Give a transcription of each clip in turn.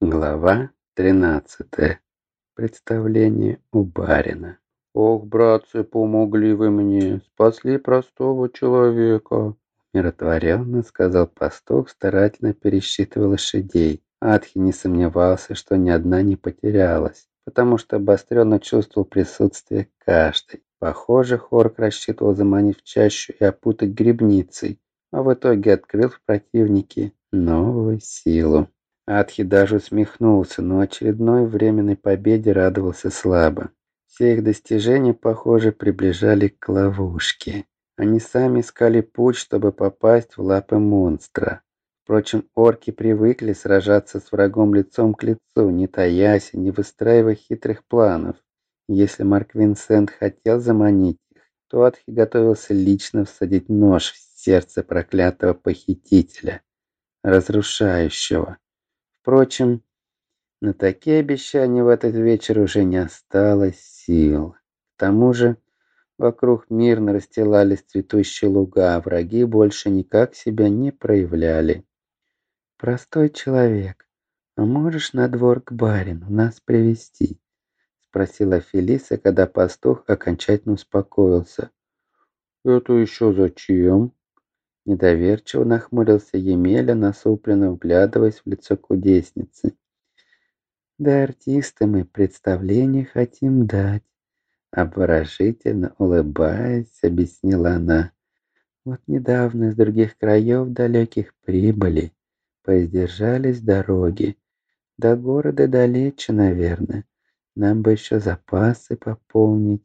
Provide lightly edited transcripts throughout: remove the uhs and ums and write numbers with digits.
Глава 13. Представление у барина. «Ох, братцы, помогли вы мне, спасли простого человека!» Умиротворенно сказал пастух, старательно пересчитывая лошадей. Атхи не сомневался, что ни одна не потерялась, потому что обостренно чувствовал присутствие каждой. Похоже, Хорк рассчитывал заманить в чащу и опутать гребницей, а в итоге открыл в противнике новую силу. Атхи даже усмехнулся, но очередной временной победе радовался слабо. Все их достижения, похоже, приближали к ловушке. Они сами искали путь, чтобы попасть в лапы монстра. Впрочем, орки привыкли сражаться с врагом лицом к лицу, не таясь и не выстраивая хитрых планов. Если Марк Винсент хотел заманить их, то Атхи готовился лично всадить нож в сердце проклятого похитителя, разрушающего. Впрочем, на такие обещания в этот вечер уже не осталось сил. К тому же, вокруг мирно расстилались цветущие луга, а враги больше никак себя не проявляли. «Простой человек, а можешь на двор к барину нас привести?» — спросила Фелиса, когда пастух окончательно успокоился. «Это еще зачем?» Недоверчиво нахмурился Емеля, насупленно вглядываясь в лицо кудесницы. «Да артисты мы представление хотим дать», — обворожительно улыбаясь, объяснила она. «Вот недавно из других краев далеких прибыли, поиздержались дороги. До города далече, наверное. Нам бы еще запасы пополнить».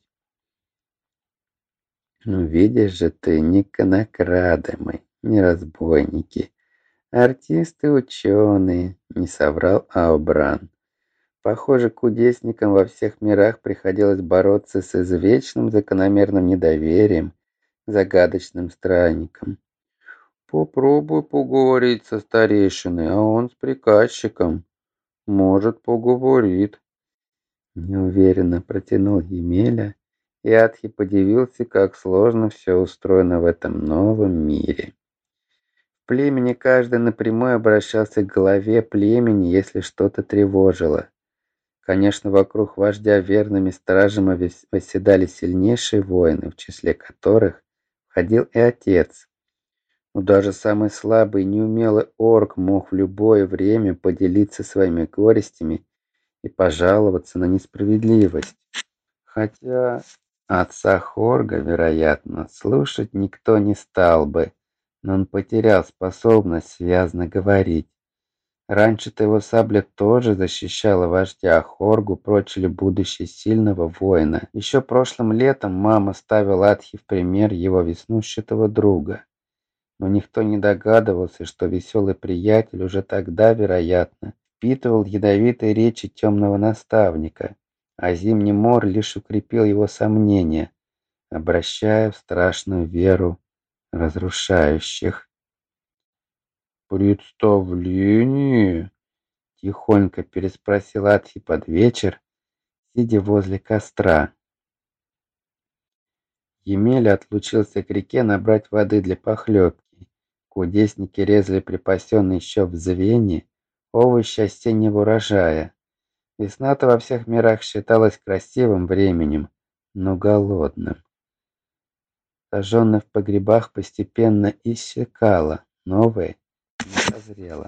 «Ну, видишь же ты, не конокрады мы, не разбойники. Артисты-ученые», — не соврал Аубран. Похоже, кудесникам во всех мирах приходилось бороться с извечным закономерным недоверием к загадочным странникам. «Попробуй поговорить со старейшиной, а он с приказчиком. Может, поговорит». Неуверенно протянул Емеля, и Атхи подивился, как сложно все устроено в этом новом мире. В племени каждый напрямую обращался к главе племени, если что-то тревожило. Конечно, вокруг вождя верными стражами восседали сильнейшие воины, в числе которых входил и отец. Но даже самый слабый и неумелый орк мог в любое время поделиться своими горестями и пожаловаться на несправедливость. Хотя отца Хорга, вероятно, слушать никто не стал бы, но он потерял способность связно говорить. Раньше-то его сабля тоже защищала вождя, а Хоргу прочили будущее сильного воина. Еще прошлым летом мама ставила Атхи в пример его веснушчатого друга. Но никто не догадывался, что веселый приятель уже тогда, вероятно, впитывал ядовитые речи темного наставника, а зимний мор лишь укрепил его сомнения, обращая в страшную веру разрушающих. «Представление?» — тихонько переспросил Атхи под вечер, сидя возле костра. Емеля отлучился к реке набрать воды для похлебки. Кудесники резали припасенные еще в Звене овощи осеннего урожая. Весна-то во всех мирах считалась красивым временем, но голодным. Сожженное в погребах постепенно иссякало, новое не созрело.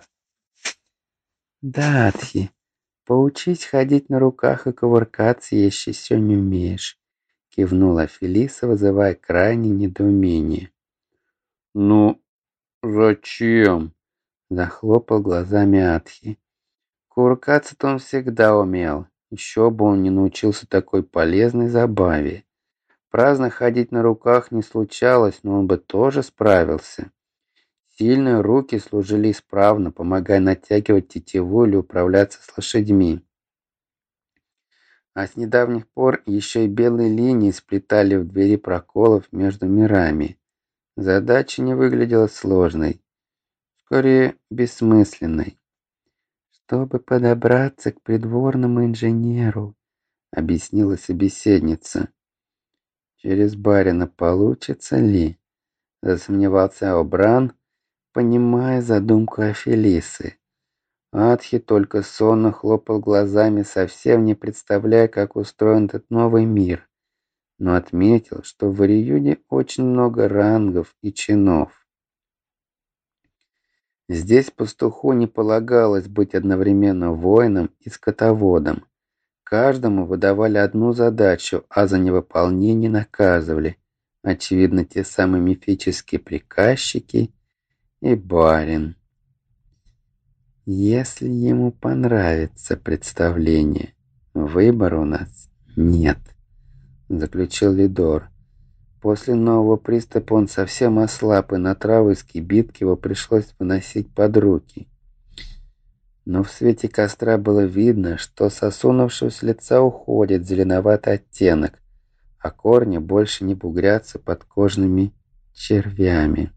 «Да, Атхи, поучись ходить на руках и кувыркаться, если еще не умеешь», — кивнула Фелиса, вызывая крайнее недоумение. «Ну, зачем?» — захлопал глазами Атхи. Кувыркаться-то он всегда умел, еще бы он не научился такой полезной забаве. Праздно ходить на руках не случалось, но он бы тоже справился. Сильные руки служили исправно, помогая натягивать тетиву или управляться с лошадьми. А с недавних пор еще и белые линии сплетали в двери проколов между мирами. Задача не выглядела сложной, скорее бессмысленной. «Чтобы подобраться к придворному инженеру», — объяснила собеседница. «Через барина получится ли?» — засомневался Обран, понимая задумку Афелисы. Адхи только сонно хлопал глазами, совсем не представляя, как устроен этот новый мир, но отметил, что в Ариюне очень много рангов и чинов. Здесь пастуху не полагалось быть одновременно воином и скотоводом. Каждому выдавали одну задачу, а за невыполнение наказывали. Очевидно, те самые мифические приказчики и барин. Если ему понравится представление, выбора у нас нет, заключил Лидор. После нового приступа он совсем ослаб, и на траву из кибитки его пришлось выносить под руки. Но в свете костра было видно, что с осунувшегося лица уходит зеленоватый оттенок, а корни больше не бугрятся под кожными червями.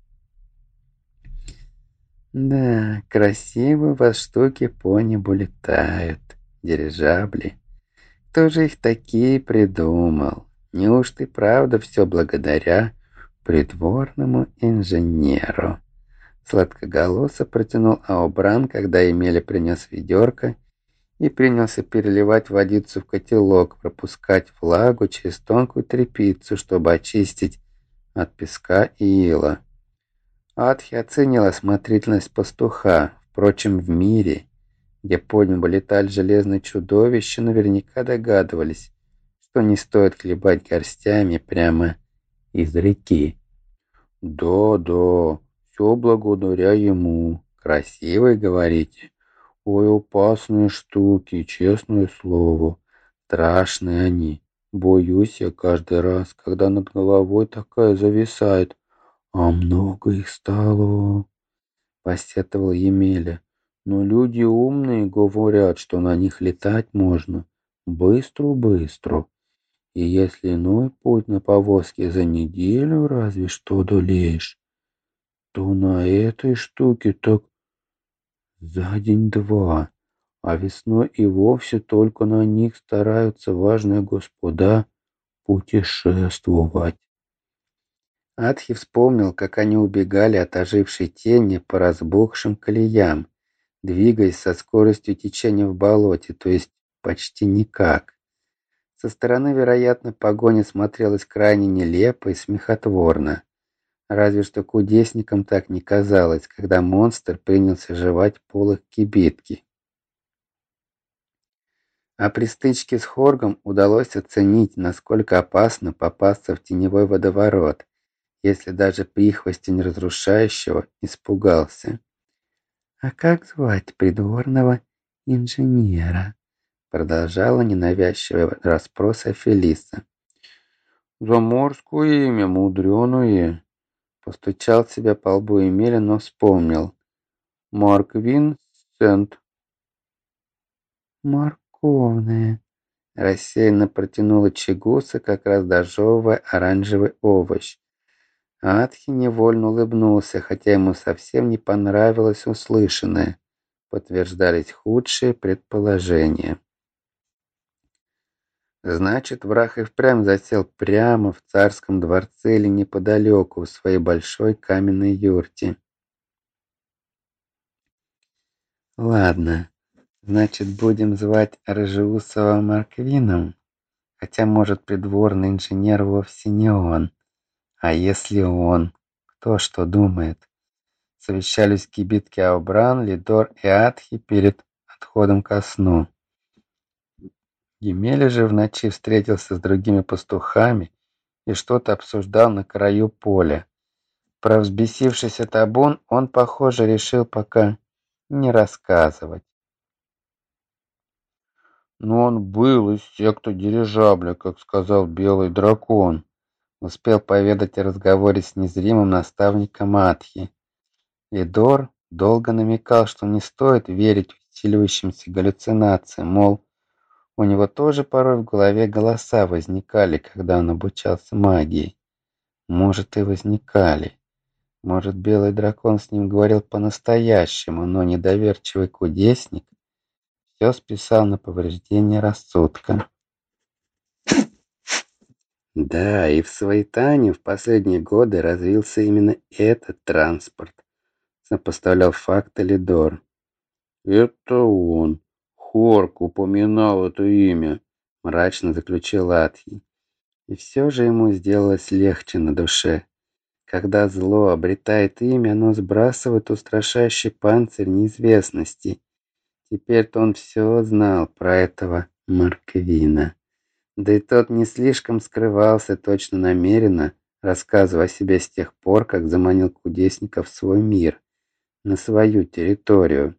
Да, красивые у вас штуки по небу летают, дирижабли. Кто же их такие придумал? Неужто и правда все благодаря придворному инженеру? Сладкоголосо протянул Аубран, когда Емеля принес ведерко и принялся переливать водицу в котелок, пропускать влагу через тонкую тряпицу, чтобы очистить от песка и ила. Адхи оценил осмотрительность пастуха. Впрочем, в мире, где по небу летали железные чудовища, наверняка догадывались, что не стоит хлебать горстями прямо из реки. «Да, все благодаря ему. Красивый, говорите? Ой, опасные штуки, честное слово. Страшные они. Боюсь я каждый раз, когда над головой такая зависает. А много их стало», — посетовал Емеля. «Но люди умные говорят, что на них летать можно. Быстро-быстро. И если иной путь на повозке за неделю разве что одолеешь, то на этой штуке так за день-два, а весной и вовсе только на них стараются важные господа путешествовать». Адхи вспомнил, как они убегали от ожившей тени по разбухшим колеям, двигаясь со скоростью течения в болоте, то есть почти никак. Со стороны, вероятно, погоня смотрелась крайне нелепо и смехотворно. Разве что кудесникам так не казалось, когда монстр принялся жевать полых кибитки. А при стычке с Хоргом удалось оценить, насколько опасно попасться в теневой водоворот, если даже прихвостень разрушающего испугался. «А как звать придворного инженера?» Продолжала ненавязчивый расспрос Фелиса. «Заморское имя, мудреное», — постучал себя по лбу Эмиля, но вспомнил. «Марквин Сент». «Морковное», — рассеянно протянула Чигуса, как раз дожевывая оранжевый овощ. Адхи невольно улыбнулся, хотя ему совсем не понравилось услышанное. Подтверждались худшие предположения. Значит, враг и впрямь засел прямо в царском дворце или неподалеку, в своей большой каменной юрте. Ладно, значит, будем звать Рыжеусова Марквином, хотя, может, придворный инженер вовсе не он. А если он? Кто что думает? Совещались в кибитке Аубран, Лидор и Адхи перед отходом ко сну. Емеля же в ночи встретился с другими пастухами и что-то обсуждал на краю поля. Про взбесившийся табун он, похоже, решил пока не рассказывать. «Но он был из секты дирижабля, как сказал Белый дракон», успел поведать о разговоре с незримым наставником Адхи. Лидор долго намекал, что не стоит верить усиливающимся галлюцинациям, мол, у него тоже порой в голове голоса возникали, когда он обучался магии. Может, и возникали. Может, белый дракон с ним говорил по-настоящему, но недоверчивый кудесник все списал на повреждение рассудка. Да, и в Своитане в последние годы развился именно этот транспорт, сопоставлял факты Лидор. Это он. Хорк упоминал это имя, мрачно заключил Атьи. И все же ему сделалось легче на душе. Когда зло обретает имя, оно сбрасывает устрашающий панцирь неизвестности. Теперь-то он все знал про этого Марквина. Да и тот не слишком скрывался, точно намеренно, рассказывая о себе с тех пор, как заманил кудесников в свой мир, на свою территорию.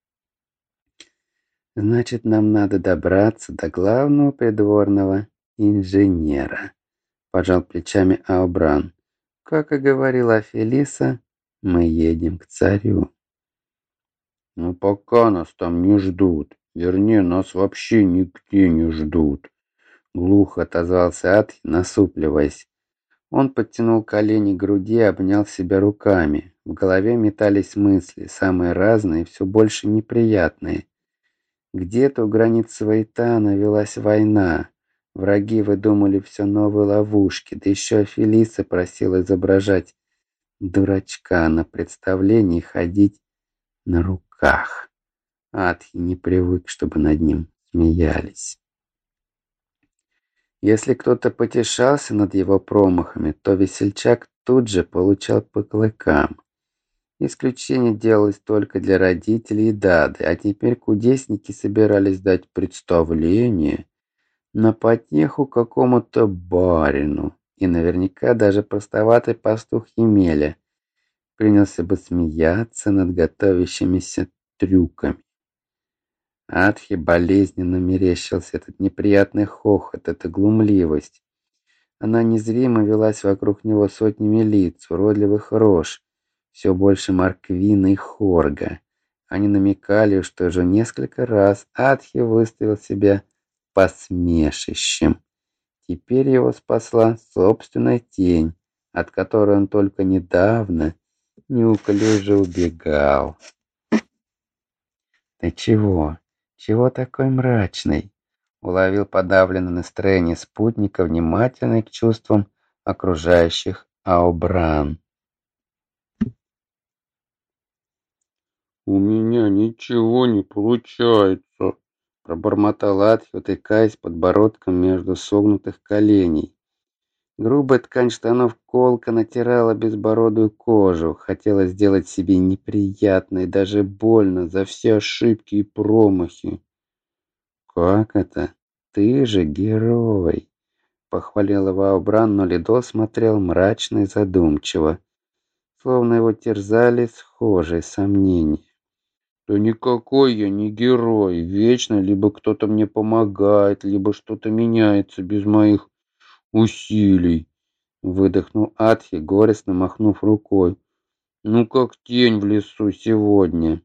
Значит, нам надо добраться до главного придворного инженера, пожал плечами Аубран. Как и говорила Фелиса, мы едем к царю. Но пока нас там не ждут. Вернее, нас вообще нигде не ждут. Глухо отозвался Атхи, насупливаясь. Он подтянул колени к груди и обнял себя руками. В голове метались мысли, самые разные и все больше неприятные. Где-то у границ Свейтана велась война. Враги выдумали все новые ловушки, да еще Фелиса просила изображать дурачка на представлении ходить на руках. Атхи не привык, чтобы над ним смеялись. Если кто-то потешался над его промахами, то весельчак тут же получал по клыкам. Исключение делалось только для родителей и Дады, а теперь кудесники собирались дать представление на потеху какому-то барину, и наверняка даже простоватый пастух Емеля принялся бы смеяться над готовящимися трюками. Адхе болезненно мерещился этот неприятный хохот, эта глумливость. Она незримо велась вокруг него сотнями лиц, уродливых рож, все больше Марквина и Хорга. Они намекали, что уже несколько раз Адхи выставил себя посмешищем. Теперь его спасла собственная тень, от которой он только недавно неуклюже убегал. «Ты чего? Чего такой мрачный?» Уловил подавленное настроение спутника, внимательный к чувствам окружающих Аубран. «У меня ничего не получается», — пробормотал Атхи, утыкаясь подбородком между согнутых коленей. Грубая ткань штанов колко натирала безбородую кожу. Хотела сделать себе неприятно и даже больно за все ошибки и промахи. «Как это? Ты же герой!» — похвалил его Аубран, но Лидо смотрел мрачно и задумчиво, словно его терзали схожие сомнения. «Да никакой я не герой. Вечно либо кто-то мне помогает, либо что-то меняется без моих усилий», — выдохнул Атхи, горестно махнув рукой. «Ну, как тень в лесу сегодня».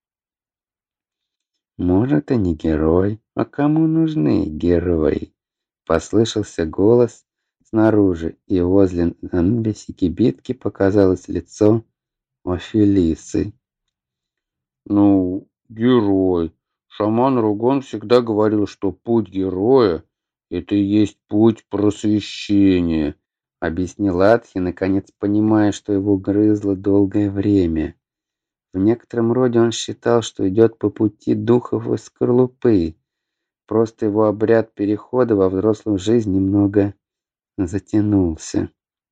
«Может, и не герой, а кому нужны герои?» Послышался голос снаружи, и возле занавеси кибитки показалось лицо Офелисы. «Ну, герой. Шаман Ругон всегда говорил, что путь героя — это и есть путь просвещения», — объяснил Атхи, наконец понимая, что его грызло долгое время. В некотором роде он считал, что идет по пути духов из скорлупы. Просто его обряд перехода во взрослую жизнь немного затянулся.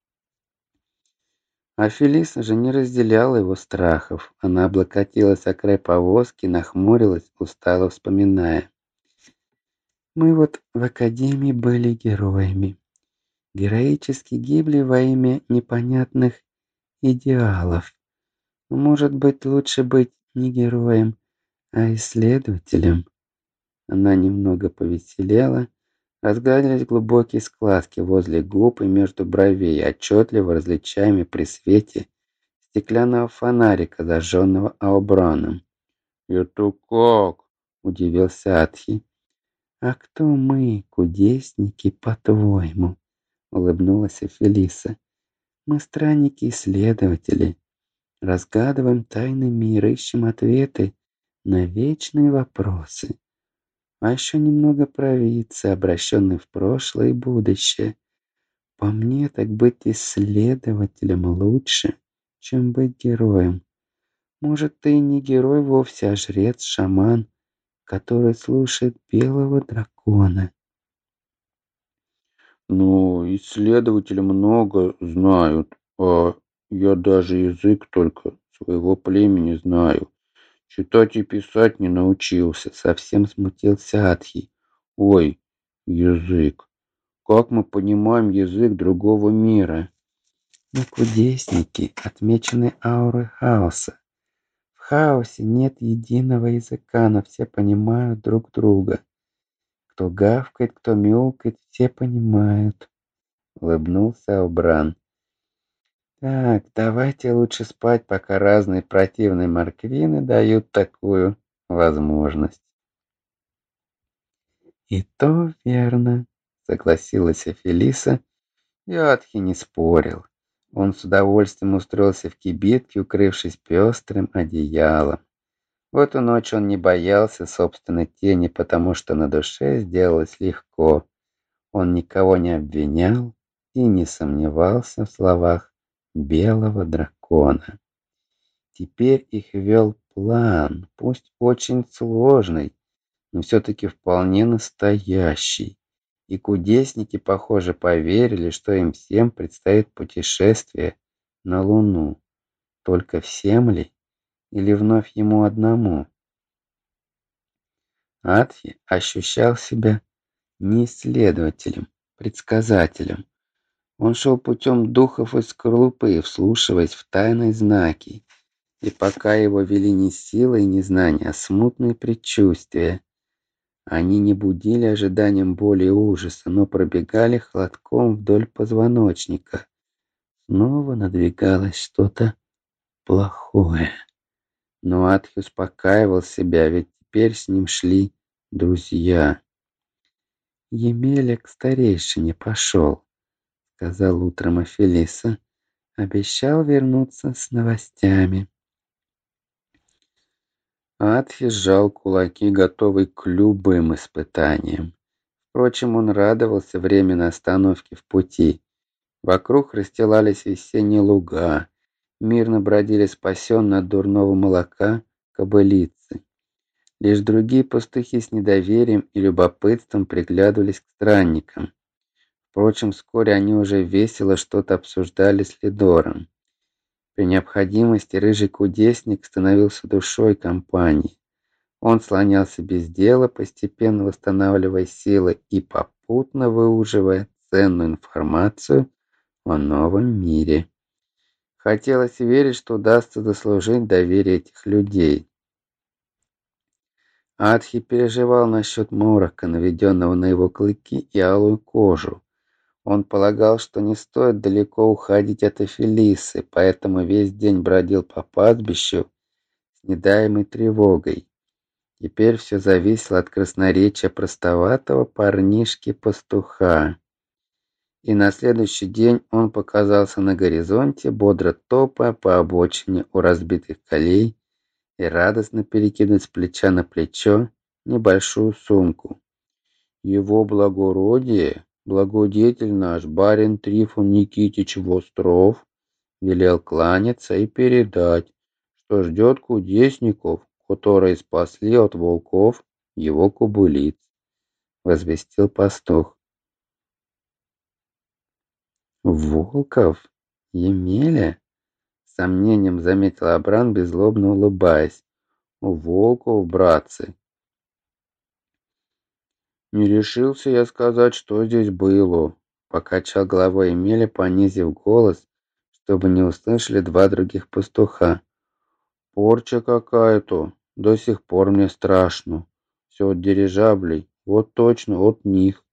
А Фелиса же не разделяла его страхов. Она облокотилась о край повозки, нахмурилась, устало вспоминая. «Мы вот в академии были героями. Героически гибли во имя непонятных идеалов. Может быть, лучше быть не героем, а исследователем?» Она немного повеселела. Разгладились глубокие складки возле губ и между бровей, отчетливо различаемые при свете стеклянного фонарика, зажженного Аубраном. «Это как?» — удивился Атхи. «А кто мы, кудесники, по-твоему?» — улыбнулась Фелиса. «Мы странники-исследователи. Разгадываем тайны мира, ищем ответы на вечные вопросы. А еще немного провидцы, обращенные в прошлое и будущее. По мне, так быть исследователем лучше, чем быть героем. Может, ты не герой вовсе, а жрец-шаман, который слушает белого дракона. Ну, исследователи много знают, а я даже язык только своего племени знаю. Читать и писать не научился, совсем смутился Атхи. Ой, язык. Как мы понимаем язык другого мира? Мы кудесники, отмечены аурой хаоса. В хаосе нет единого языка, но все понимают друг друга. Кто гавкает, кто мяукает, все понимают. Улыбнулся Аубран. Так, давайте лучше спать, пока разные противные морквины дают такую возможность. И то верно, согласилась Фелиса, и Атхи не спорил. Он с удовольствием устроился в кибитке, укрывшись пестрым одеялом. В эту ночь он не боялся собственной тени, потому что на душе сделалось легко. Он никого не обвинял и не сомневался в словах белого дракона. Теперь их вел план, пусть очень сложный, но все-таки вполне настоящий. И кудесники, похоже, поверили, что им всем предстоит путешествие на Луну. Только всем ли? Или вновь ему одному? Атхи ощущал себя не исследователем, предсказателем. Он шел путем духов из скорлупы, вслушиваясь в тайные знаки. И пока его вели не сила и не знания, а смутные предчувствия. Они не будили ожиданием боли и ужаса, но пробегали холодком вдоль позвоночника. Снова надвигалось что-то плохое. Но Атхи успокаивал себя, ведь теперь с ним шли друзья. «Емеля к старейшине пошел», — сказал утром Афелиса. «Обещал вернуться с новостями». Атхи сжал кулаки, готовый к любым испытаниям. Впрочем, он радовался временной остановке в пути. Вокруг расстилались весенние луга, мирно бродили спасенные от дурного молока кобылицы. Лишь другие пастухи с недоверием и любопытством приглядывались к странникам. Впрочем, вскоре они уже весело что-то обсуждали с Лидором. При необходимости рыжий кудесник становился душой компании. Он слонялся без дела, постепенно восстанавливая силы и попутно выуживая ценную информацию о новом мире. Хотелось верить, что удастся заслужить доверие этих людей. Атхи переживал насчет морока, наведенного на его клыки и алую кожу. Он полагал, что не стоит далеко уходить от Эфелисы, поэтому весь день бродил по пастбищу с недаемой тревогой. Теперь все зависело от красноречия простоватого парнишки-пастуха. И на следующий день он показался на горизонте, бодро топая по обочине у разбитых колей и радостно перекидывая с плеча на плечо небольшую сумку. Его благородие, благодетель наш, барин Трифон Никитич Востров, велел кланяться и передать, что ждет кудесников, которые спасли от волков его кобылиц, возвестил пастух. Волков? Емеля? С сомнением заметил Абран, беззлобно улыбаясь. Волков, братцы. Не решился я сказать, что здесь было, покачал головой Емеля, понизив голос, чтобы не услышали два других пастуха. Порча какая-то, до сих пор мне страшно. Все от дирижаблей, вот точно от них.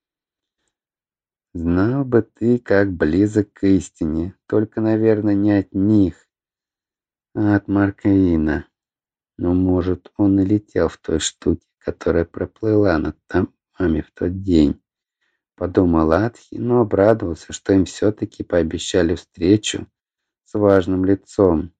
Знал бы ты, как близок к истине, только, наверное, не от них, а от Марквина. Но, может, он и летел в той штуке, которая проплыла над домами в тот день. Подумал Атхи, но обрадовался, что им все-таки пообещали встречу с важным лицом.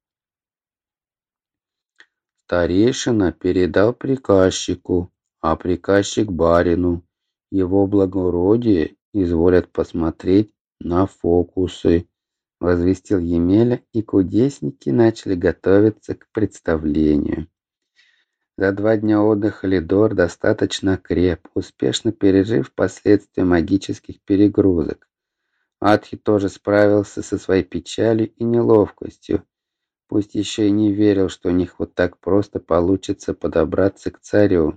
Старейшина передал приказчику, а приказчик барину. Его благородие изволят посмотреть на фокусы, возвестил Емеля, и кудесники начали готовиться к представлению. За 2 дня отдыха Лидор достаточно креп, успешно пережив последствия магических перегрузок. Атхи тоже справился со своей печалью и неловкостью, пусть еще и не верил, что у них вот так просто получится подобраться к царю.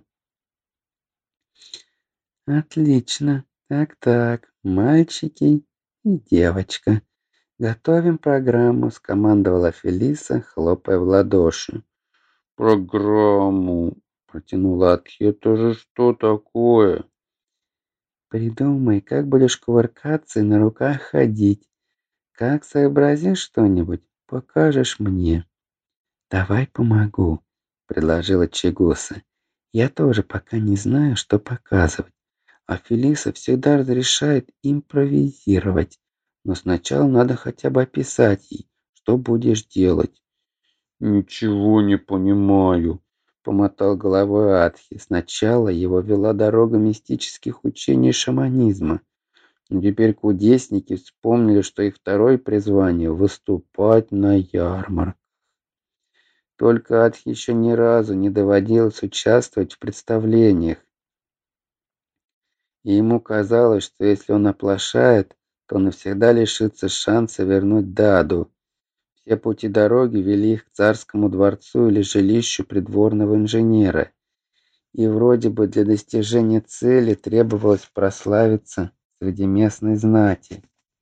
«Отлично. Так, мальчики и девочка. Готовим программу», — скомандовала Фелиса, хлопая в ладоши. «Программу?» — протянула Атхи. «Это же что такое?» «Придумай, как будешь кувыркаться и на руках ходить. Как сообразишь что-нибудь, покажешь мне». «Давай помогу», — предложила Чигуса. «Я тоже пока не знаю, что показывать, а Фелиса всегда разрешает импровизировать. Но сначала надо хотя бы описать ей, что будешь делать». «Ничего не понимаю», — помотал головой Атхи. Сначала его вела дорога мистических учений шаманизма. Но теперь кудесники вспомнили, что их второе призвание — выступать на ярмарках. Только Атхи еще ни разу не доводилось участвовать в представлениях. И ему казалось, что если он оплошает, то навсегда лишится шанса вернуть Даду. Все пути дороги вели их к царскому дворцу или жилищу придворного инженера. И вроде бы для достижения цели требовалось прославиться среди местной знати.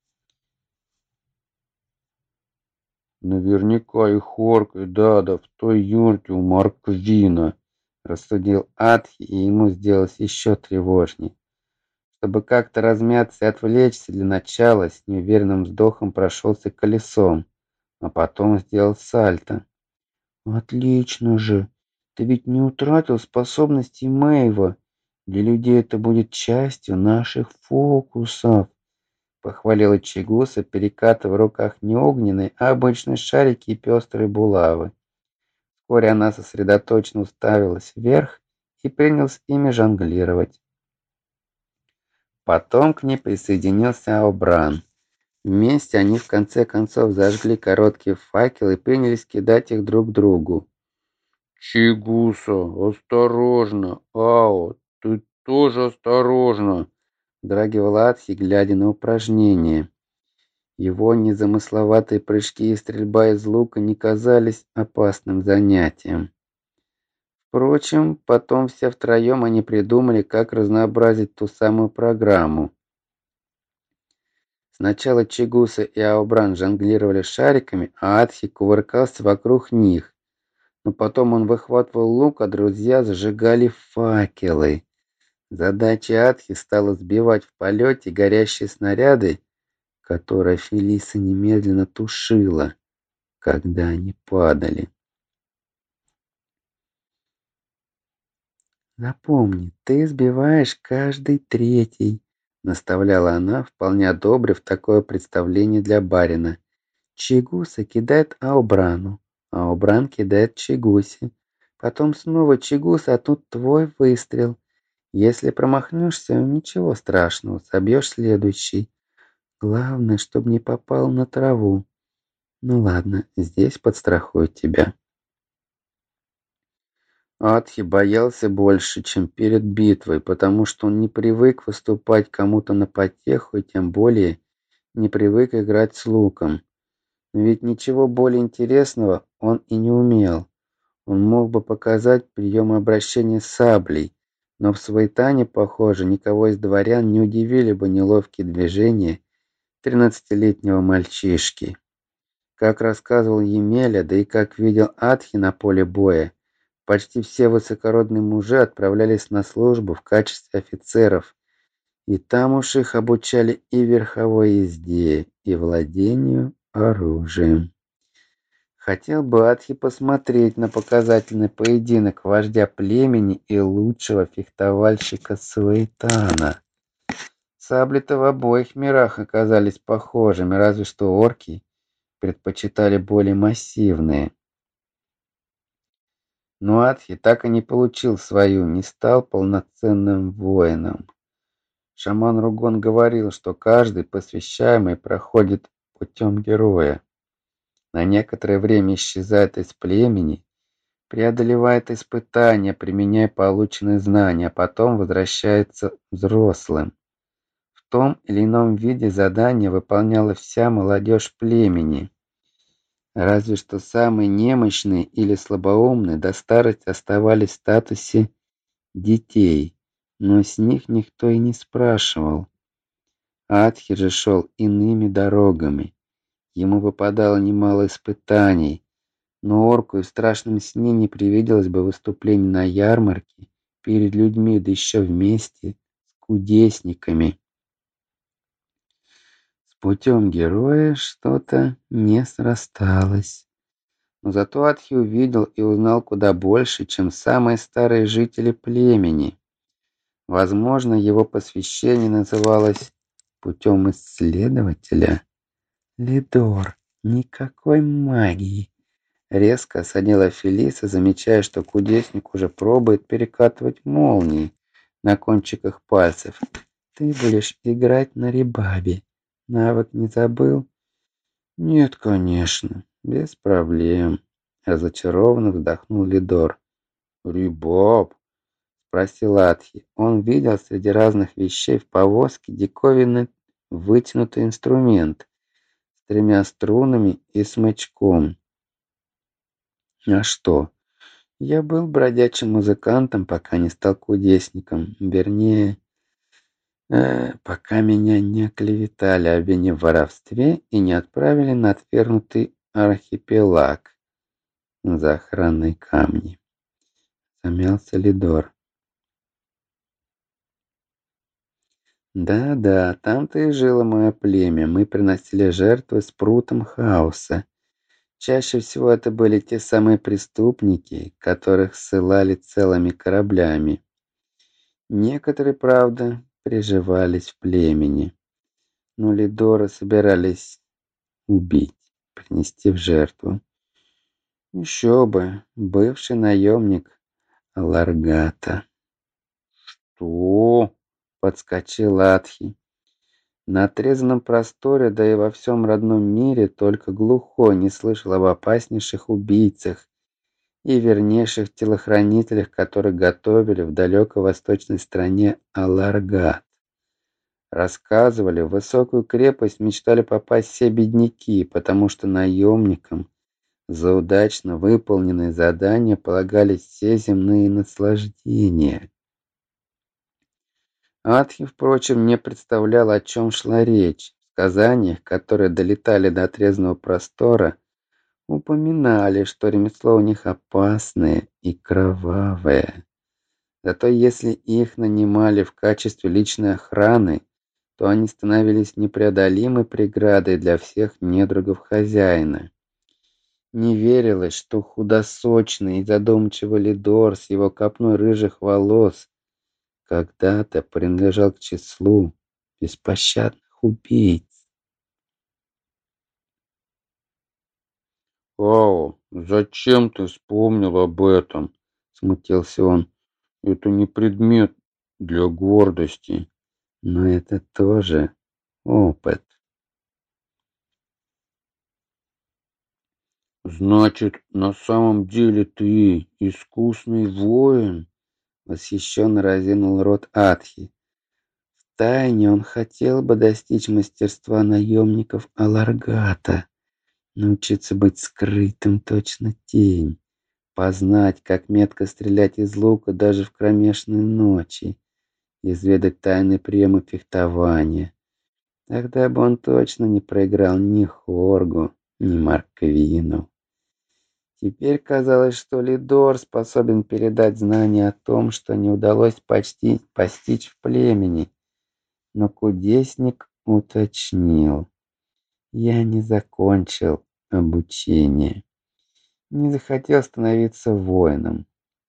«Наверняка и Хорк, и Дада в той юрте у Марквина», — рассудил Атхи, и ему сделалось еще тревожней. Чтобы как-то размяться и отвлечься для начала, с неуверенным вздохом прошелся колесом, а потом сделал сальто. «Отлично же! Ты ведь не утратил способностей Мэйва. Для людей это будет частью наших фокусов», — похвалила Чигуса, перекатывая в руках не огненные, а обычные шарики и пестрые булавы. Вскоре она сосредоточенно уставилась вверх и принялась ими жонглировать. Потом к ней присоединился Аобран. Вместе они в конце концов зажгли короткие факелы и принялись кидать их друг другу. «Чигуса, осторожно! Ао, ты тоже осторожно!» драгивал Атхи, глядя на упражнение. Его незамысловатые прыжки и стрельба из лука не казались опасным занятием. Впрочем, потом все втроем они придумали, как разнообразить ту самую программу. Сначала Чигуса и Аобран жонглировали шариками, а Атхи кувыркался вокруг них. Но потом он выхватывал лук, а друзья зажигали факелы. Задачей Атхи стала сбивать в полете горящие снаряды, которые Фелиса немедленно тушила, когда они падали. «Запомни, ты сбиваешь каждый третий», — наставляла она, вполне одобрив такое представление для барина. «Чигуса кидает Аобрану, Аобран кидает Чигусе. Потом снова Чигуса, а тут твой выстрел. Если промахнешься, ничего страшного, собьешь следующий. Главное, чтобы не попал на траву. Ну ладно, здесь подстрахую тебя». Атхи боялся больше, чем перед битвой, потому что он не привык выступать кому-то на потеху и тем более не привык играть с луком. Но ведь ничего более интересного он и не умел. Он мог бы показать приемы обращения с саблей, но в Суетане, похоже, никого из дворян не удивили бы неловкие движения 13-летнего мальчишки. Как рассказывал Емеля, да и как видел Атхи на поле боя, почти все высокородные мужи отправлялись на службу в качестве офицеров, и там уж их обучали и верховой езде, и владению оружием. Хотел бы Атхи посмотреть на показательный поединок вождя племени и лучшего фехтовальщика Суэйтана. Сабли-то в обоих мирах оказались похожими, разве что орки предпочитали более массивные. Но Атхи так и не получил свою, не стал полноценным воином. Шаман Ругон говорил, что каждый посвящаемый проходит путем героя. На некоторое время исчезает из племени, преодолевает испытания, применяя полученные знания, а потом возвращается взрослым. В том или ином виде задание выполняла вся молодежь племени. Разве что самые немощные или слабоумные до старости оставались в статусе детей, но с них никто и не спрашивал. Атхи же шел иными дорогами. Ему выпадало немало испытаний, но орку и в страшном сне не привиделось бы выступлений на ярмарке перед людьми, да еще вместе с кудесниками. С путем героя что-то не срасталось. Но зато Атхи увидел и узнал куда больше, чем самые старые жители племени. Возможно, его посвящение называлось «Путем исследователя». «Лидор, никакой магии!» Резко осадила Фелиса, замечая, что кудесник уже пробует перекатывать молнии на кончиках пальцев. «Ты будешь играть на ребабе. Навык не забыл?» «Нет, конечно, без проблем», — разочарованно вздохнул Лидор. «Ребаб?» — спросил Атхи. Он видел среди разных вещей в повозке диковинный вытянутый инструмент с 3 струнами и смычком. «А что? Я был бродячим музыкантом, пока не стал кудесником. Вернее, пока меня не оклеветали, обвинив в воровстве и не отправили на отвергнутый архипелаг за охранные камни». Замялся Лидор. «Да-да, там-то и жило мое племя. Мы приносили жертвы спрутам хаоса. Чаще всего это были те самые преступники, которых ссылали целыми кораблями. Некоторые, правда, приживались в племени, но Лидора собирались убить, принести в жертву. Еще бы, бывший наемник Ларгата». «Что?» — подскочил Атхи. На отрезанном просторе, да и во всем родном мире, только глухой не слышал об опаснейших убийцах и вернейших телохранителях, которых готовили в далекой восточной стране Аларгат. Рассказывали, в высокую крепость мечтали попасть все бедняки, потому что наемникам за удачно выполненные задания полагались все земные наслаждения. Атхи, впрочем, не представлял, о чем шла речь. В сказаниях, которые долетали до отрезанного простора, упоминали, что ремесло у них опасное и кровавое. Зато если их нанимали в качестве личной охраны, то они становились непреодолимой преградой для всех недругов хозяина. Не верилось, что худосочный и задумчивый Лидор с его копной рыжих волос когда-то принадлежал к числу беспощадных убийц. «Ао, зачем ты вспомнил об этом?» — смутился он. «Это не предмет для гордости, но это тоже опыт». «Значит, на самом деле ты искусный воин?» — восхищенно разинул рот Атхи. Втайне он хотел бы достичь мастерства наемников Аларгата, научиться быть скрытым точно тень, познать, как метко стрелять из лука даже в кромешной ночи, изведать тайны приемы фехтования. Тогда бы он точно не проиграл ни Хоргу, ни Марквину. Теперь казалось, что Лидор способен передать знания о том, что не удалось почти постичь в племени. Но кудесник уточнил: «Я не закончил обучение, не захотел становиться воином.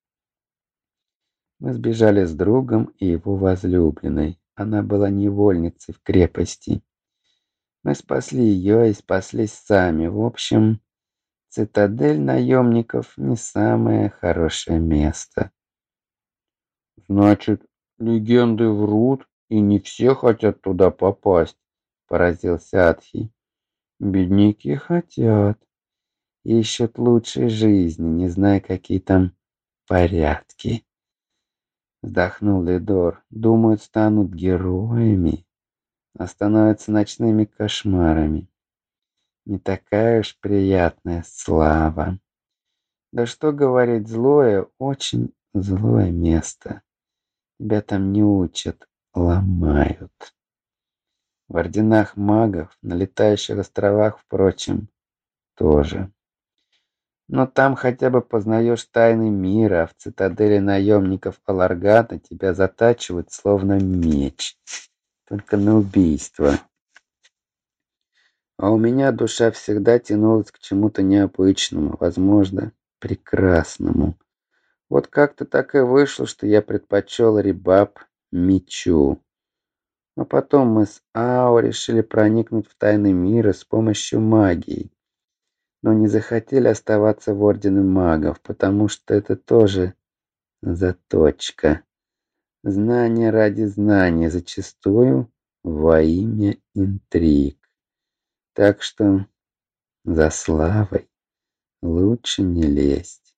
Мы сбежали с другом и его возлюбленной. Она была невольницей в крепости. Мы спасли ее и спаслись сами. В общем, цитадель наемников не самое хорошее место». «Значит, легенды врут, и не все хотят туда попасть», — поразился Атхи. Бедняки хотят. Ищут лучшей жизни, не зная, какие там порядки. Вздохнул Лидор. Думают, станут героями, а становятся ночными кошмарами. Не такая уж приятная слава. Да что говорить, злое, очень злое место. Тебя там не учат, ломают. В орденах магов, на летающих островах, впрочем, тоже. Но там хотя бы познаешь тайны мира, а в цитадели наемников Аларгата тебя затачивают словно меч. Только на убийство. А у меня душа всегда тянулась к чему-то необычному, возможно, прекрасному. Вот как-то так и вышло, что я предпочел ребаб мечу. А потом мы с Ао решили проникнуть в тайны мира с помощью магии. Но не захотели оставаться в Ордене магов, потому что это тоже заточка. Знание ради знания, зачастую во имя интриг. Так что за славой лучше не лезть.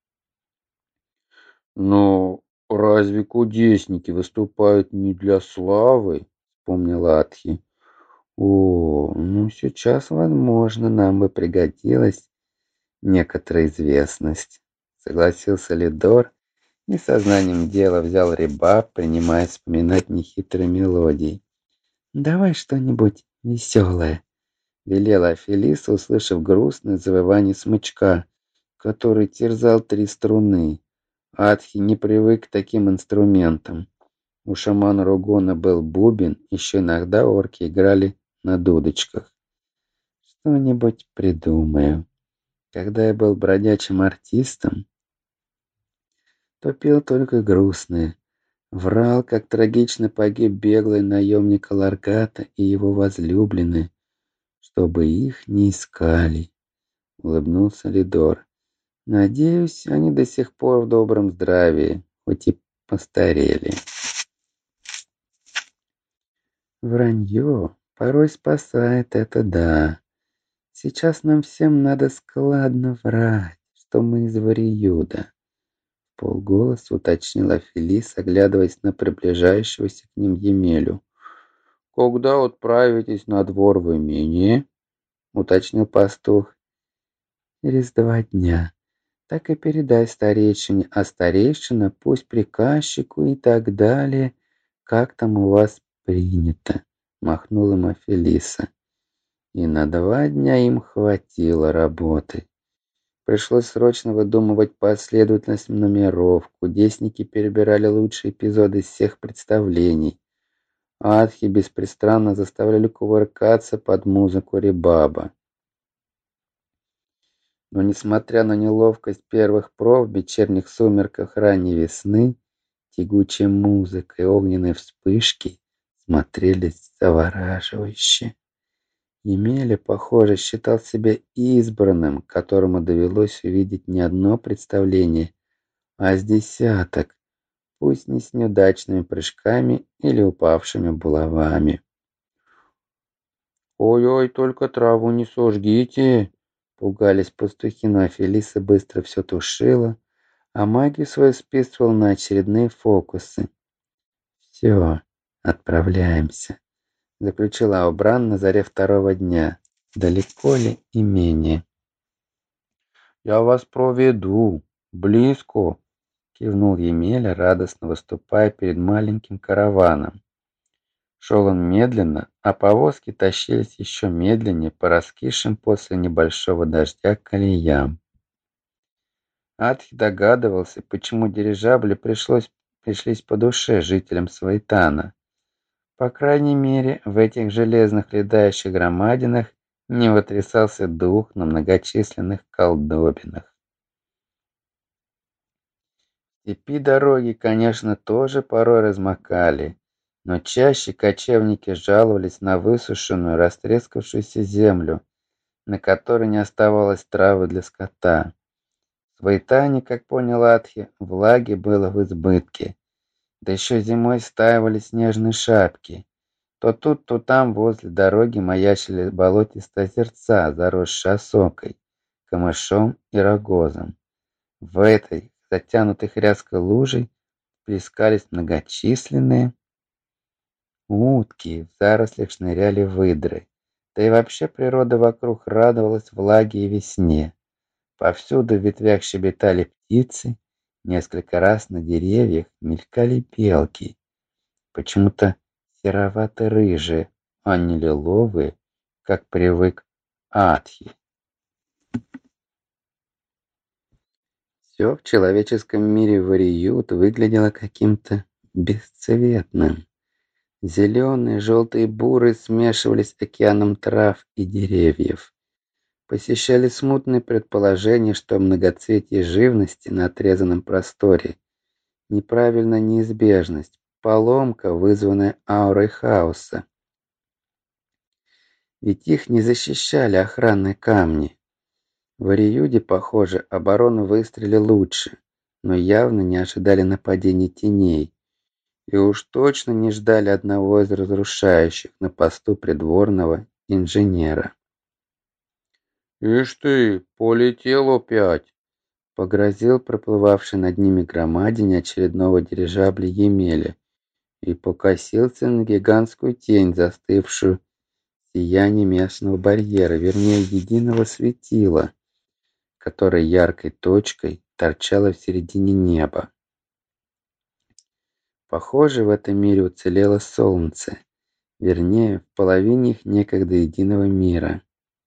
Но разве кудесники выступают не для славы? Вспомнила Атхи. О, ну сейчас, возможно, нам бы пригодилась некоторая известность. Согласился Лидор и сознанием дела взял ребаб, принимая вспоминать нехитрые мелодии. «Давай что-нибудь веселое», — велела Фелиса, услышав грустное завывание смычка, который терзал 3 струны. Атхи не привык к таким инструментам. У шамана Ругона был бубен, еще иногда орки играли на дудочках. «Что-нибудь придумаю. Когда я был бродячим артистом, то пел только грустное. Врал, как трагично погиб беглый наемник Ларгата и его возлюбленная, чтобы их не искали», — улыбнулся Лидор. «Надеюсь, они до сих пор в добром здравии, хоть и постарели». Вранье порой спасает, это да. Сейчас нам всем надо складно врать, что мы из Вариюда. Полголоса уточнила Фелис, оглядываясь на приближающегося к ним Емелю. «Когда отправитесь на двор в имение?» — уточнил пастух. «Через 2 дня. Так и передай старейшине, а старейшина пусть приказчику и так далее, как там у вас принято», — махнула ему Фелиса. И на 2 дня им хватило работы. Пришлось срочно выдумывать последовательность номеров. Кудесники перебирали лучшие эпизоды из всех представлений. Адхи беспрестанно заставляли кувыркаться под музыку ребаба. Но несмотря на неловкость первых проб в вечерних сумерках ранней весны, тягучая музыка и огненные вспышки смотрелись завораживающе. Емеля, похоже, считал себя избранным, которому довелось увидеть не одно представление, а с десяток, пусть не с неудачными прыжками или упавшими булавами. «Ой-ой, только траву не сожгите!» — пугались пастухи, но Фелиса быстро все тушила, а магию свою списывал на очередные фокусы. «Все, отправляемся», — заключила Аубран на заре 2-го дня. «Далеко ли имение?» «Я вас проведу. Близко», — кивнул Емеля, радостно выступая перед маленьким караваном. Шел он медленно, а повозки тащились еще медленнее по раскисшим после небольшого дождя колеям. Атхи догадывался, почему дирижабли пришлись по душе жителям Свайтана. По крайней мере, в этих железных летающих громадинах не вытрясался дух на многочисленных колдобинах. В степи дороги, конечно, тоже порой размокали, но чаще кочевники жаловались на высушенную, растрескавшуюся землю, на которой не оставалось травы для скота. В Свайтане, как понял Атхи, влаги было в избытке, да еще зимой стаивали снежные шапки. То тут, то там возле дороги маячили болотистые озерца, заросшие осокой, камышом и рогозом. В этой, затянутой хряской лужей, плескались многочисленные утки, в зарослях шныряли выдры. Да и вообще природа вокруг радовалась влаге и весне. Повсюду в ветвях щебетали птицы, несколько раз на деревьях мелькали белки, почему-то серовато-рыжие, а не лиловые, как привык Атхи. Все в человеческом мире вариют выглядело каким-то бесцветным. Зеленые, желтые, бурые смешивались с океаном трав и деревьев. Посещали смутные предположения, что многоцветие живности на отрезанном просторе — неправильная неизбежность, поломка, вызванная аурой хаоса. Ведь их не защищали охранные камни. В Ариюде, похоже, оборону выстроили лучше, но явно не ожидали нападений теней. И уж точно не ждали одного из разрушающих на посту придворного инженера. «Ишь ты, полетел опять!» — погрозил проплывавший над ними громадине очередного дирижабля Емеля и покосился на гигантскую тень, застывшую в сиянии местного барьера, вернее, единого светила, которое яркой точкой торчало в середине неба. Похоже, в этом мире уцелело солнце, вернее, в половине их некогда единого мира.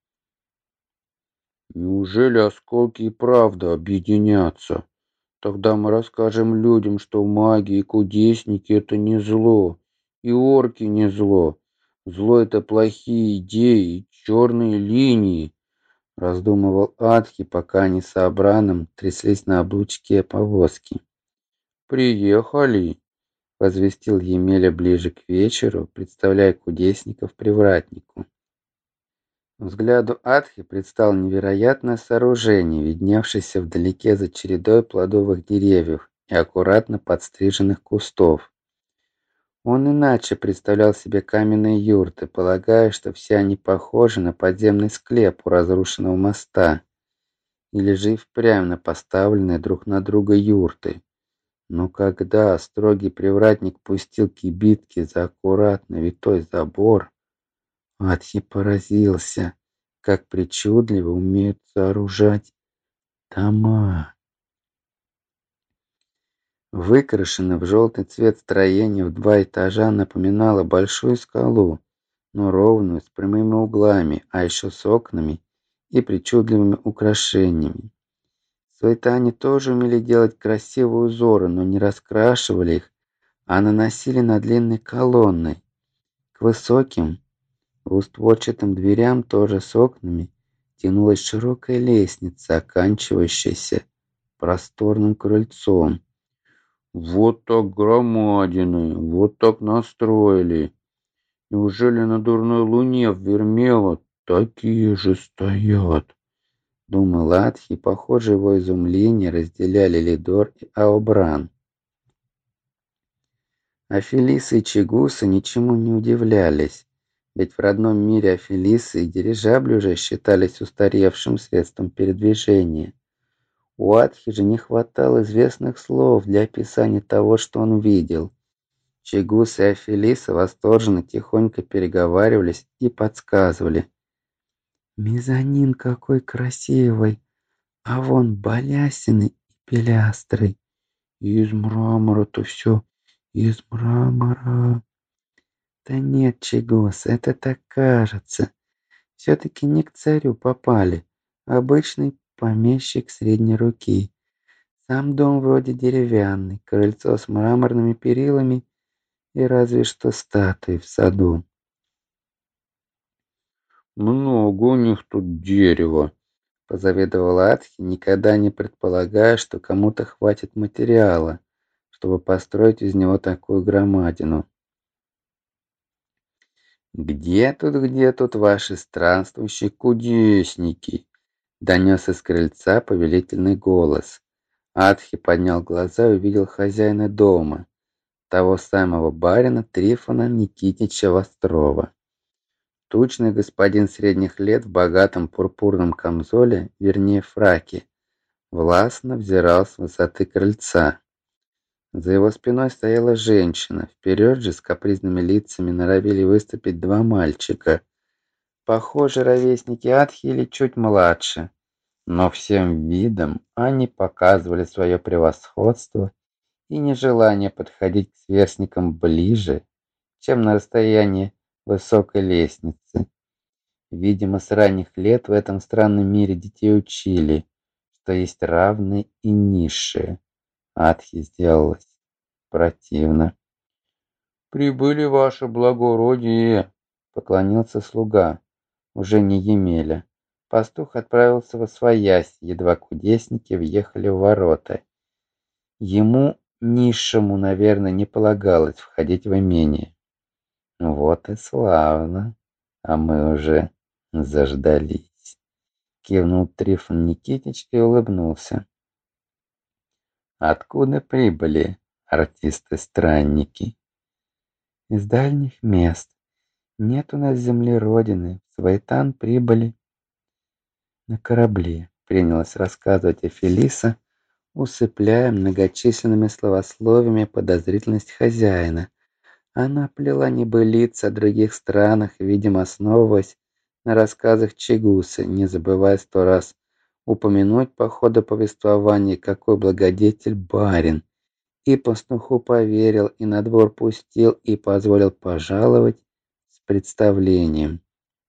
Неужели осколки и правда объединятся? Тогда мы расскажем людям, что маги и кудесники — это не зло, и орки не зло. Зло — это плохие идеи и черные линии, раздумывал Атхи, пока они с Абраном тряслись на облучке повозки. «Приехали!» — возвестил Емеля ближе к вечеру, представляя кудесников привратнику. Взгляду Атхи предстало невероятное сооружение, видневшееся вдалеке за чередой плодовых деревьев и аккуратно подстриженных кустов. Он иначе представлял себе каменные юрты, полагая, что все они похожи на подземный склеп у разрушенного моста, или же и впрямь на поставленные друг на друга юрты. Но когда строгий привратник пустил кибитки за аккуратно витой забор, Атхи поразился, как причудливо умеют сооружать дома. Выкрашенное в желтый цвет строение в 2 этажа напоминало большую скалу, но ровную, с прямыми углами, а еще с окнами и причудливыми украшениями. Суетане тоже умели делать красивые узоры, но не раскрашивали их, а наносили на длинные колонны. К высоким, двустворчатым дверям, тоже с окнами, тянулась широкая лестница, оканчивающаяся просторным крыльцом. «Вот так громадины, вот так настроили! Неужели на дурной луне в Вермело такие же стоят?» Думал Атхи, похоже, его изумление разделяли Лидор и Аобран. Афелиса и Чигуса ничему не удивлялись, ведь в родном мире Афелисы и дирижабли уже считались устаревшим средством передвижения. У Атхи же не хватало известных слов для описания того, что он видел. Чигус и Афелиса восторженно тихонько переговаривались и подсказывали. «Мезонин какой красивый! А вон балясины и пилястры! Из мрамора-то все, из мрамора!» «Да нет, Чигус, это так кажется. Все-таки не к царю попали. Обычный помещик средней руки. Сам дом вроде деревянный, крыльцо с мраморными перилами и разве что статуи в саду». «Много у них тут дерева», — позавидовал Атхи, никогда не предполагая, что кому-то хватит материала, чтобы построить из него такую громадину. Где тут ваши странствующие кудесники?» — донес из крыльца повелительный голос. Атхи поднял глаза и увидел хозяина дома, того самого барина Трифона Никитича Вострова. Тучный господин средних лет в богатом пурпурном камзоле, вернее фраке, властно взирал с высоты крыльца. За его спиной стояла женщина. Вперед же с капризными лицами норовили выступить два мальчика. Похоже, ровесники Атхи или чуть младше. Но всем видом они показывали свое превосходство и нежелание подходить к сверстникам ближе, чем на расстоянии высокой лестницы. Видимо, с ранних лет в этом странном мире детей учили, что есть равные и низшие. Атхи сделалось противно. «Прибыли, ваше благородие!» — поклонился слуга, уже не Емеля. Пастух отправился восвоясь, едва кудесники въехали в ворота. Ему, низшему, наверное, не полагалось входить в имение. «Вот и славно, а мы уже заждались», — кивнул Трифон Никитич и улыбнулся. «Откуда прибыли артисты-странники?» «Из дальних мест. Нет у нас земли родины. В Свайтан прибыли на корабле», — принялась рассказывать Эфелиса, усыпляя многочисленными словословиями подозрительность хозяина. Она плела небылицы о других странах, видимо, основываясь на рассказах Чигусы, не забывая 100 раз упомянуть по ходу повествования, какой благодетель барин. И пастуху поверил, и на двор пустил, и позволил пожаловать с представлением.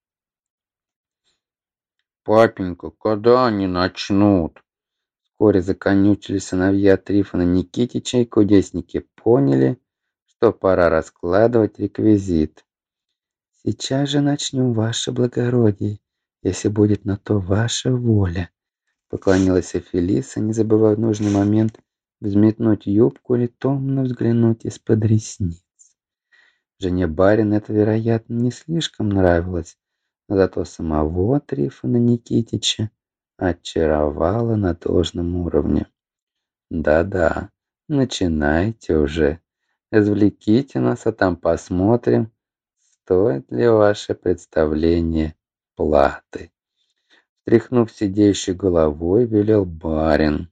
«Папенька, когда они начнут?» Вскоре законючили сыновья Трифона Никитича, и кудесники поняли, что пора раскладывать реквизит. «Сейчас же начнем, ваше благородие, если будет на то ваша воля», — поклонилась Эфелиса, не забывая в нужный момент взметнуть юбку или томно взглянуть из-под ресниц. Жене барина это, вероятно, не слишком нравилось, но зато самого Трифона Никитича очаровало на должном уровне. «Да-да, начинайте уже. Развлеките нас, а там посмотрим, стоит ли ваше представление платы». Тряхнув сидящей головой, велел барин.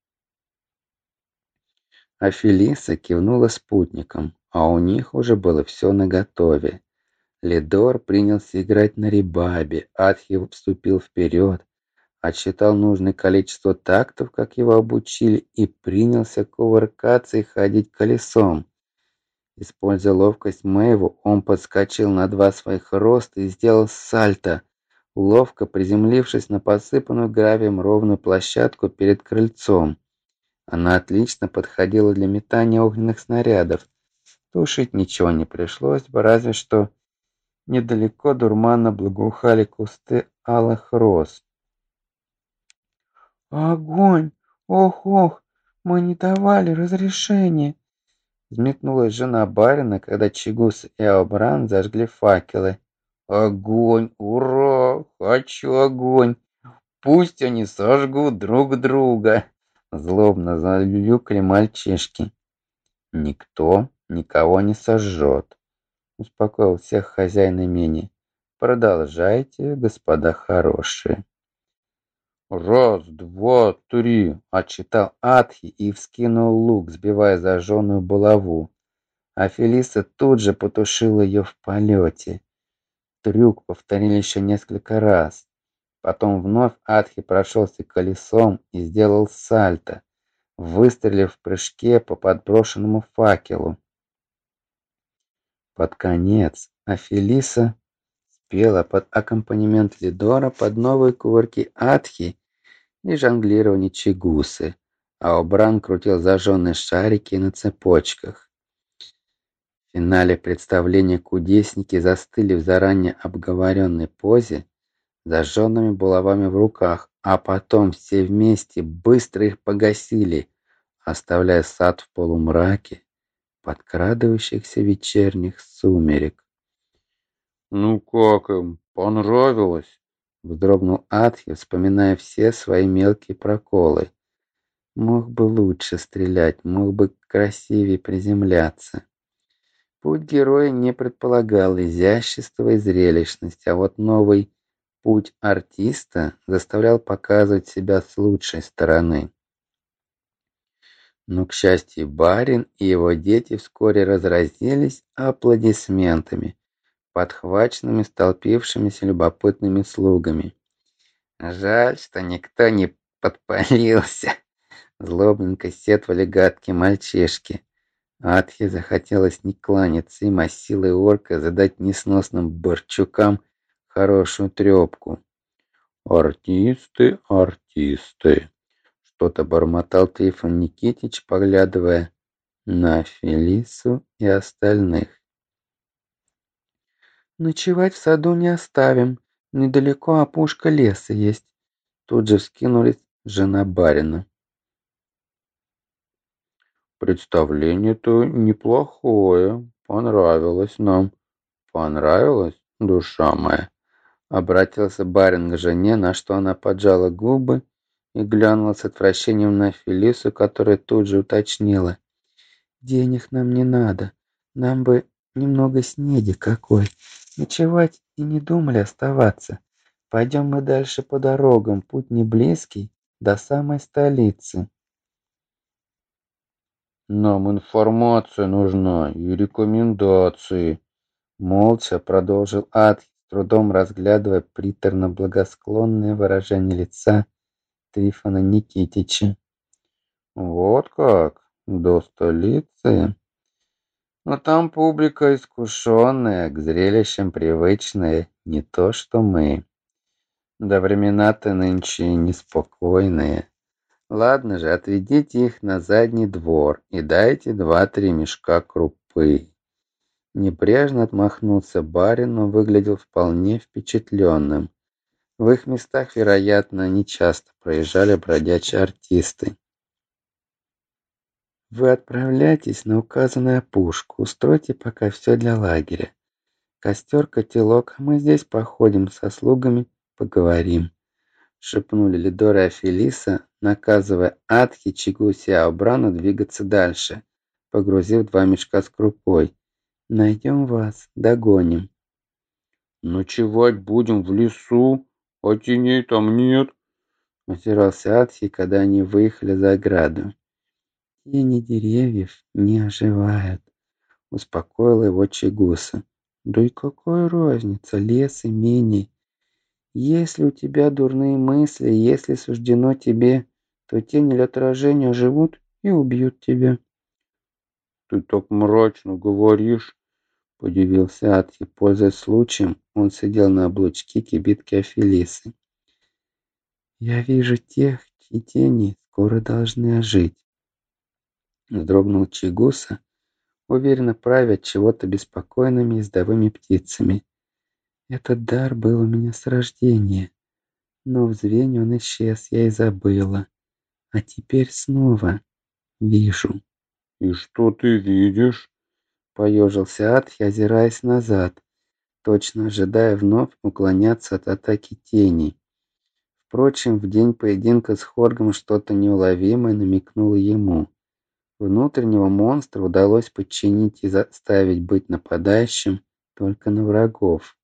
А Фелиса кивнула спутникам, а у них уже было все наготове. Лидор принялся играть на ребабе, Атхи вступил вперед, отсчитал нужное количество тактов, как его обучили, и принялся кувыркаться и ходить колесом. Используя ловкость Мэйву, он подскочил на 2 своих роста и сделал сальто, ловко приземлившись на посыпанную гравием ровную площадку перед крыльцом. Она отлично подходила для метания огненных снарядов. Тушить ничего не пришлось бы, разве что недалеко дурманно благоухали кусты алых роз. «Огонь! Ох-ох! Мы не давали разрешения!» Взметнулась жена барина, когда Чигус и Аобран зажгли факелы. «Огонь! Ура! Хочу огонь! Пусть они сожгут друг друга!» Злобно залюлюкали мальчишки. «Никто никого не сожжет», — успокоил всех хозяин имени. «Продолжайте, господа хорошие». «Раз, два, три!» — отчитал Атхи и вскинул лук, сбивая зажженную булаву. А Фелиса тут же потушила ее в полете. Трюк повторили еще несколько раз. Потом вновь Атхи прошелся колесом и сделал сальто, выстрелив в прыжке по подброшенному факелу. Под конец Афелиса спела под аккомпанемент Лидора под новые кувырки Атхи и жонглирование Чигусы, а Обран крутил зажженные шарики на цепочках. В финале представления кудесники застыли в заранее обговоренной позе, зажженными булавами в руках, а потом все вместе быстро их погасили, оставляя сад в полумраке подкрадывающихся вечерних сумерек. «Ну как им, понравилось?» — вздрогнул Атхи, вспоминая все свои мелкие проколы. Мог бы лучше стрелять, мог бы красивее приземляться. Путь героя не предполагал изящества и зрелищности, а вот новый путь артиста заставлял показывать себя с лучшей стороны. Но, к счастью, барин и его дети вскоре разразились аплодисментами, подхваченными столпившимися любопытными слугами. «Жаль, что никто не подпалился», — злобненько сетовали гадкие мальчишки. Атхе захотелось не кланяться им, а силой орка задать несносным борчукам хорошую трепку. «Артисты, артисты!» — что-то бормотал Трифон Никитич, поглядывая на Фелису и остальных. «Ночевать в саду не оставим. Недалеко опушка леса есть». Тут же вскинулись жена барина. «Представление-то неплохое. Понравилось нам. Понравилось, душа моя?» Обратился барин к жене, на что она поджала губы и глянула с отвращением на Фелису, которая тут же уточнила. «Денег нам не надо. Нам бы немного снеди какой. Ночевать и не думали оставаться. Пойдем мы дальше по дорогам, путь не близкий, до самой столицы». «Нам информация нужна и рекомендации», — молча продолжил Ад, с трудом разглядывая приторно-благосклонное выражение лица Трифона Никитича. «Вот как? До столицы? Но там публика искушенная, к зрелищам привычная, не то что мы. Да времена-то нынче неспокойные. Ладно же, отведите их на задний двор и дайте 2-3 мешка крупы». Небрежно отмахнулся барин, но выглядел вполне впечатленным. В их местах, вероятно, не часто проезжали бродячие артисты. «Вы отправляйтесь на указанную опушку, устройте пока все для лагеря. Костер, котелок, а мы здесь походим со слугами, поговорим», — шепнули Лидора и Фелиса, наказывая Атхи, Чигуси и Аубрану двигаться дальше, погрузив 2 мешка с крупой. «Найдем вас, догоним». «Ночевать будем в лесу, а теней там нет», — озирался Атхи, когда они выехали за ограду. «Тени деревьев не оживают», — успокоила его Чигуса. «Да и какая разница, лес имений? Если у тебя дурные мысли, если суждено тебе, то тени или отражения живут и убьют тебя». «Ты так мрачно говоришь». — подивился Атхи. Пользуясь случаем, он сидел на облучке кибитки Афелисы. «Я вижу тех, чьи тени скоро должны ожить», — вздрогнул Чигуса, уверенно правя чего-то беспокойными ездовыми птицами. «Этот дар был у меня с рождения, но в звене он исчез, я и забыла. А теперь снова вижу». «И что ты видишь?» — поежился Атхи, озираясь назад, точно ожидая вновь уклоняться от атаки теней. Впрочем, в день поединка с Хоргом что-то неуловимое намекнуло ему. Внутреннего монстра удалось подчинить и заставить быть нападающим только на врагов.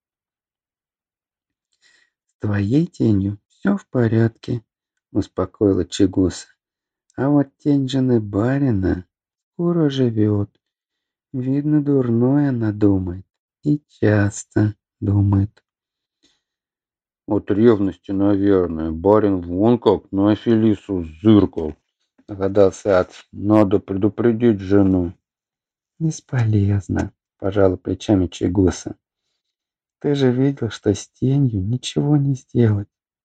«С твоей тенью все в порядке», — успокоила Чигуса. «А вот тень жены барина скоро живет. Видно, дурное она думает. И часто думает». «От ревности, наверное. Барин вон как на Фелису зыркал», — догадался Ад. «надо предупредить жену». «Бесполезно», — пожала плечами Чигуса. «Ты же видел, что с тенью ничего не сделать».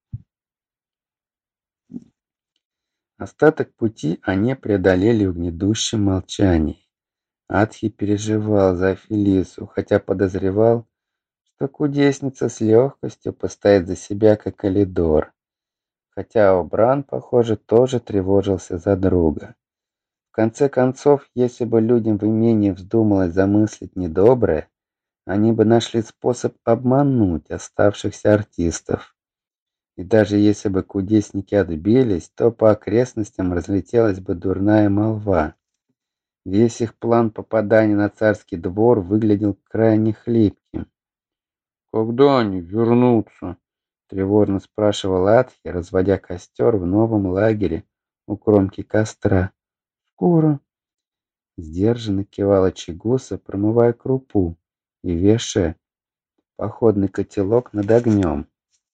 Остаток пути они преодолели в гнедущем молчании. Атхи переживал за Фелису, хотя подозревал, что кудесница с легкостью постоит за себя, как Элидор. Хотя Обран, похоже, тоже тревожился за друга. В конце концов, если бы людям в имении вздумалось замыслить недоброе, они бы нашли способ обмануть оставшихся артистов. И даже если бы кудесники отбились, то по окрестностям разлетелась бы дурная молва. Весь их план попадания на царский двор выглядел крайне хлипким. Когда они вернутся? Тревожно спрашивал Атхи, разводя костер в новом лагере у кромки костра. «Скоро», — сдержанно кивала Чигуса, промывая крупу и вешая походный котелок над огнем.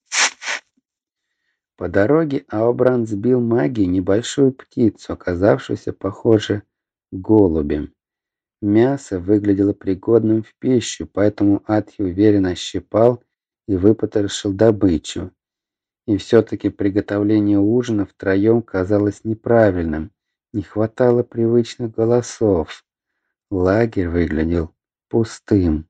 По дороге Аобран сбил магией небольшую птицу, оказавшуюся, похоже, голубем. Мясо выглядело пригодным в пищу, поэтому Атхи уверенно щипал и выпотрошил добычу. И все-таки приготовление ужина втроем казалось неправильным. Не хватало привычных голосов. Лагерь выглядел пустым.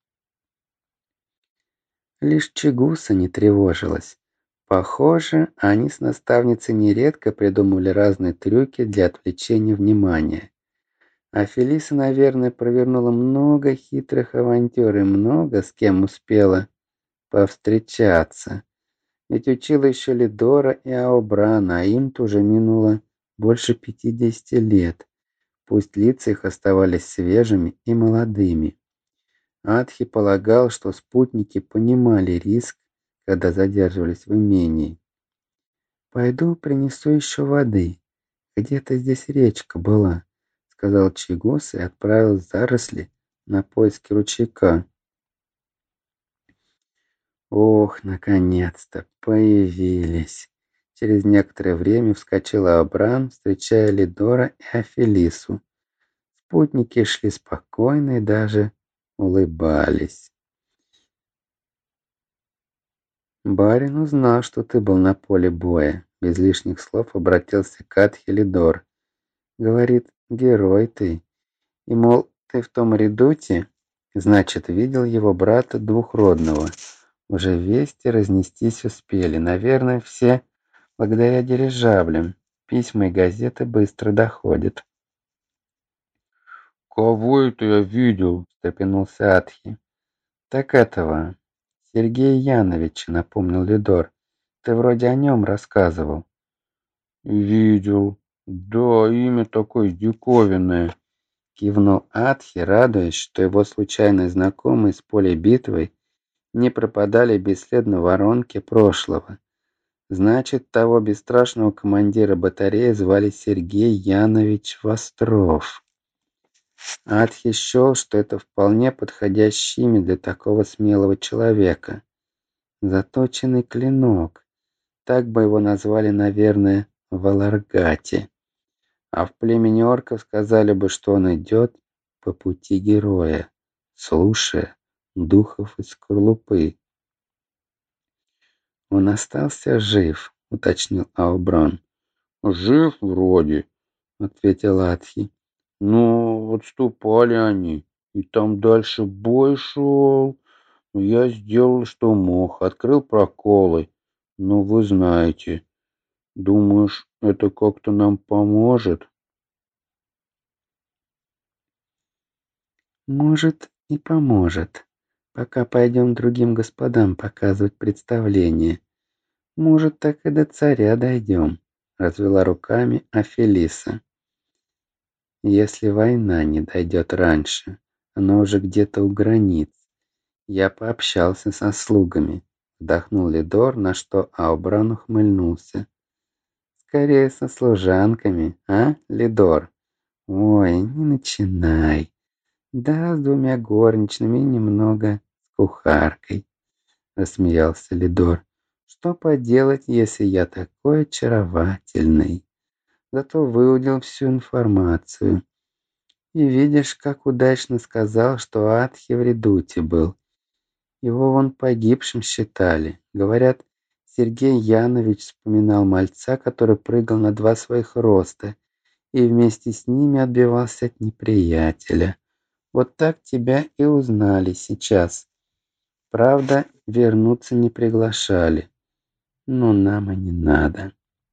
Лишь Чигуса не тревожилась. Похоже, они с наставницей нередко придумывали разные трюки для отвлечения внимания. А Фелиса, наверное, провернула много хитрых авантюр и много с кем успела повстречаться. Ведь учила еще Лидора и Аобрана, а им-то уже минуло больше 50 лет. Пусть лица их оставались свежими и молодыми. Адхи полагал, что спутники понимали риск, когда задерживались в имении. «Пойду принесу еще воды. Где-то здесь речка была», — сказал Чигус и отправил заросли на поиски ручейка. Ох, наконец-то появились. Через некоторое время вскочила Абран, встречая Лидора и Афелису. Спутники шли спокойно и даже улыбались. «Барин узнал, что ты был на поле боя», — без лишних слов обратился к Атхе Лидор. «Говорит, герой ты. И, мол, ты в том редуте, значит, видел его брата двухродного. Уже вести разнестись успели. Наверное, все благодаря дирижаблям. Письма и газеты быстро доходят». Кого это я видел? Встрепенулся Атхи. «Так этого, Сергея Яновича», — напомнил Лидор. «Ты вроде о нем рассказывал». Видел. Да, имя такое диковинное. Кивнул Атхи, радуясь, что его случайные знакомые с поля битвы не пропадали бесследно в воронке прошлого. Значит, того бесстрашного командира батареи звали Сергей Янович Востров. Атхи счел, что это вполне подходящее имя для такого смелого человека. Заточенный клинок. Так бы его назвали, наверное, в Аларгате. А в племени орков сказали бы, что он идет по пути героя, слушая духов из скорлупы. «Он остался жив», — уточнил Ауброн. Жив вроде, ответил Атхи. но отступали они, и там дальше бой шел. Я сделал, что мог, открыл проколы. Ну, вы знаете. Думаешь, это как-то нам поможет? «Может, и поможет. Пока пойдем другим господам показывать представление. Может, так и до царя дойдем», — развела руками Афелиса. «Если война не дойдет раньше, она уже где-то у границ. Я пообщался со слугами», — вдохнул Лидор, на что Аубран ухмыльнулся. «Скорее со служанками, а, Лидор? Ой, не начинай. Да, с двумя горничными и немного с кухаркой», — рассмеялся Лидор. «Что поделать, если я такой очаровательный? Зато выудил всю информацию. И видишь, как удачно сказал, что Атхи в редуте был. Его вон погибшим считали. Говорят, Сергей Янович вспоминал мальца, который прыгал на 2 своих роста и вместе с ними отбивался от неприятеля. Вот так тебя и узнали сейчас. Правда, вернуться не приглашали. Но нам и не надо».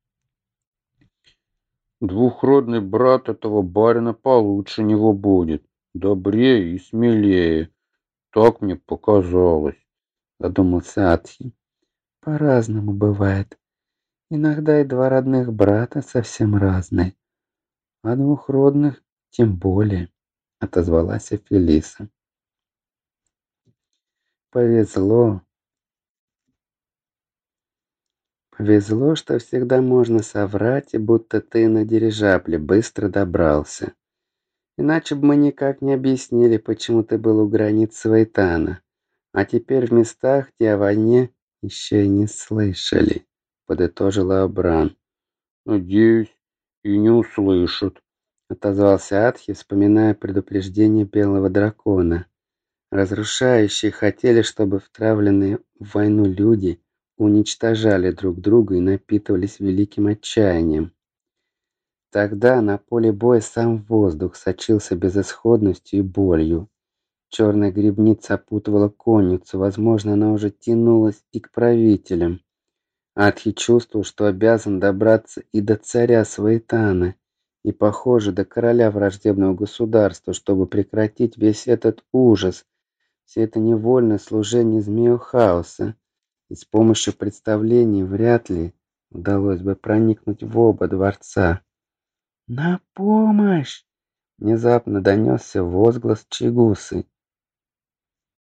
Двухродный брат этого барина получше него будет. Добрее и смелее. Так мне показалось. Задумался Атхи. По-разному бывает. Иногда и два родных брата совсем разные, а двух родных тем более, отозвалась Фелиса. Повезло. Повезло, что всегда можно соврать, и будто ты на дирижабле быстро добрался. Иначе бы мы никак не объяснили, почему ты был у границ Свейтана. А теперь в местах, где о войне еще и не слышали, подытожила Абран. Надеюсь, и не услышат. Отозвался Атхи, вспоминая предупреждение белого дракона. Разрушающие хотели, чтобы втравленные в войну люди уничтожали друг друга и напитывались великим отчаянием. Тогда на поле боя сам воздух сочился безысходностью и болью. Черная гребница опутывала конницу, возможно, она уже тянулась и к правителям. Атхи чувствовал, что обязан добраться и до царя Свейтана, и, похоже, до короля враждебного государства, чтобы прекратить весь этот ужас, все это невольное служение змею хаоса. И с помощью представлений вряд ли удалось бы проникнуть в оба дворца. «На помощь!» Внезапно донесся возглас Чигусы.